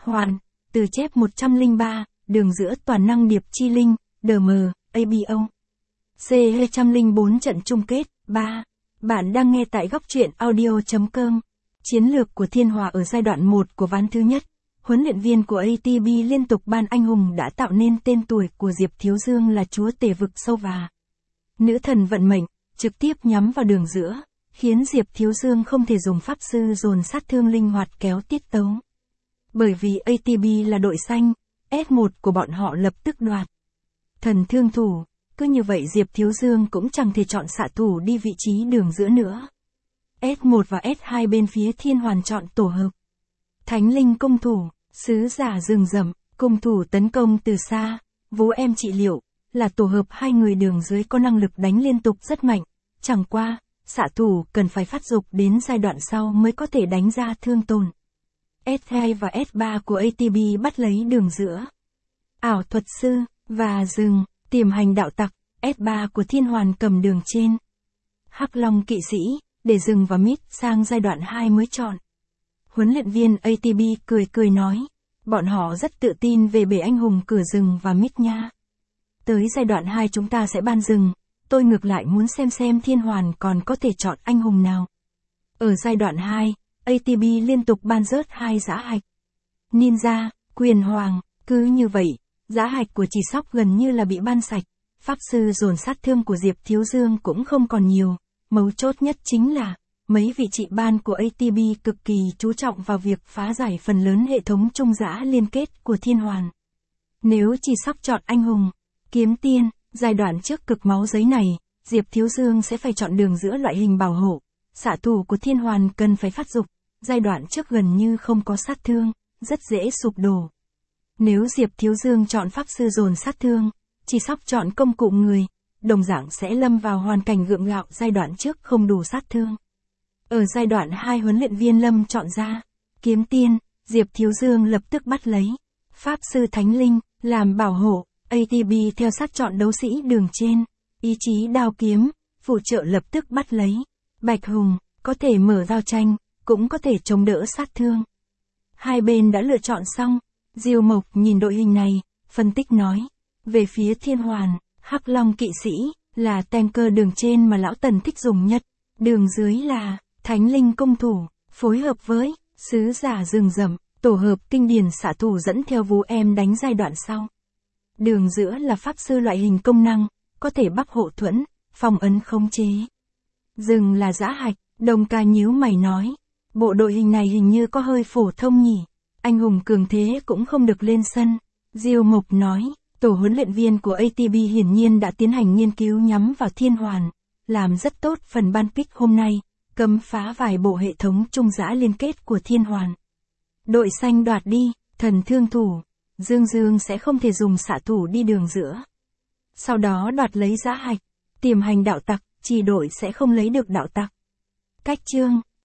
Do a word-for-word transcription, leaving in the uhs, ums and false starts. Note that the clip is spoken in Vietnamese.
Hoàn, từ chép một trăm lẻ ba, đường giữa toàn năng điệp chi linh, đê em, a bê o. C hai trăm lẻ bốn trận chung kết, ba. Bạn đang nghe tại góc truyện audio chấm com. Chiến lược của Thiên Hòa ở giai đoạn một của ván thứ nhất, huấn luyện viên của a tê bê liên tục ban anh hùng đã tạo nên tên tuổi của Diệp Thiếu Dương là chúa tể vực sâu và nữ thần vận mệnh, trực tiếp nhắm vào đường giữa, khiến Diệp Thiếu Dương không thể dùng pháp sư dồn sát thương linh hoạt kéo tiết tấu. Bởi vì a tê bê là đội xanh, ét một của bọn họ lập tức đoạt thần thương thủ, cứ như vậy Diệp Thiếu Dương cũng chẳng thể chọn xạ thủ đi vị trí đường giữa nữa. ét một và ét hai bên phía Thiên Hoàn chọn tổ hợp Thánh Linh công thủ, sứ giả rừng rậm, công thủ tấn công từ xa, Vũ Em trị liệu, là tổ hợp hai người đường dưới có năng lực đánh liên tục rất mạnh, chẳng qua, xạ thủ cần phải phát dục đến giai đoạn sau mới có thể đánh ra thương tổn. ét hai và ét ba của a tê bê bắt lấy đường giữa. Ảo thuật sư, và rừng, tiềm hành đạo tặc, ét ba của Thiên Hoàn cầm đường trên. Hắc Long kỵ sĩ, để rừng và mít sang giai đoạn hai mới chọn. Huấn luyện viên a tê bê cười cười nói, bọn họ rất tự tin về bể anh hùng cửa rừng và mít nha. Tới giai đoạn hai chúng ta sẽ ban rừng, tôi ngược lại muốn xem xem Thiên Hoàn còn có thể chọn anh hùng nào. Ở giai đoạn hai, a tê bê liên tục ban rớt hai giã hạch. Ninja, quyền hoàng, cứ như vậy, giã hạch của Chỉ Sóc gần như là bị ban sạch, pháp sư dồn sát thương của Diệp Thiếu Dương cũng không còn nhiều, mấu chốt nhất chính là, mấy vị trị ban của a tê bê cực kỳ chú trọng vào việc phá giải phần lớn hệ thống trung giã liên kết của Thiên Hoàn. Nếu Chỉ Sóc chọn anh hùng, kiếm tiên, giai đoạn trước cực máu giấy này, Diệp Thiếu Dương sẽ phải chọn đường giữa loại hình bảo hộ, xạ thủ của Thiên Hoàn cần phải phát dục, giai đoạn trước gần như không có sát thương, rất dễ sụp đổ. Nếu Diệp Thiếu Dương chọn pháp sư dồn sát thương, Chỉ Sóc chọn công cụ người, đồng dạng sẽ lâm vào hoàn cảnh gượng gạo giai đoạn trước không đủ sát thương. Ở giai đoạn hai huấn luyện viên Lâm chọn ra, kiếm tiên, Diệp Thiếu Dương lập tức bắt lấy, pháp sư Thánh Linh, làm bảo hộ, a tê bê theo sát chọn đấu sĩ đường trên, ý chí đao kiếm, phụ trợ lập tức bắt lấy, Bạch Hùng, có thể mở giao tranh, cũng có thể chống đỡ sát thương. Hai bên đã lựa chọn xong, Diêu Mộc nhìn đội hình này, phân tích nói, về phía Thiên Hoàn, Hắc Long kỵ sĩ, là tanker đường trên mà lão Tần thích dùng nhất, đường dưới là Thánh Linh công thủ, phối hợp với sứ giả rừng rậm, tổ hợp kinh điển xạ thủ dẫn theo Vũ Em đánh giai đoạn sau. Đường giữa là pháp sư loại hình công năng, có thể bắc hộ thuẫn, phòng ấn khống chế. Rừng là giã hạch, Đồng Ca nhíu mày nói, bộ đội hình này hình như có hơi phổ thông nhỉ, anh hùng cường thế cũng không được lên sân. Diêu Mộc nói, tổ huấn luyện viên của a tê bê hiển nhiên đã tiến hành nghiên cứu nhắm vào Thiên Hoàn, làm rất tốt phần ban pick hôm nay, cấm phá vài bộ hệ thống trung giã liên kết của Thiên Hoàn. Đội xanh đoạt đi, thần thương thủ, Dương Dương sẽ không thể dùng xạ thủ đi đường giữa. Sau đó đoạt lấy giã hạch, tiềm hành đạo tặc, chỉ đội sẽ không lấy được đạo tặc. Cách chương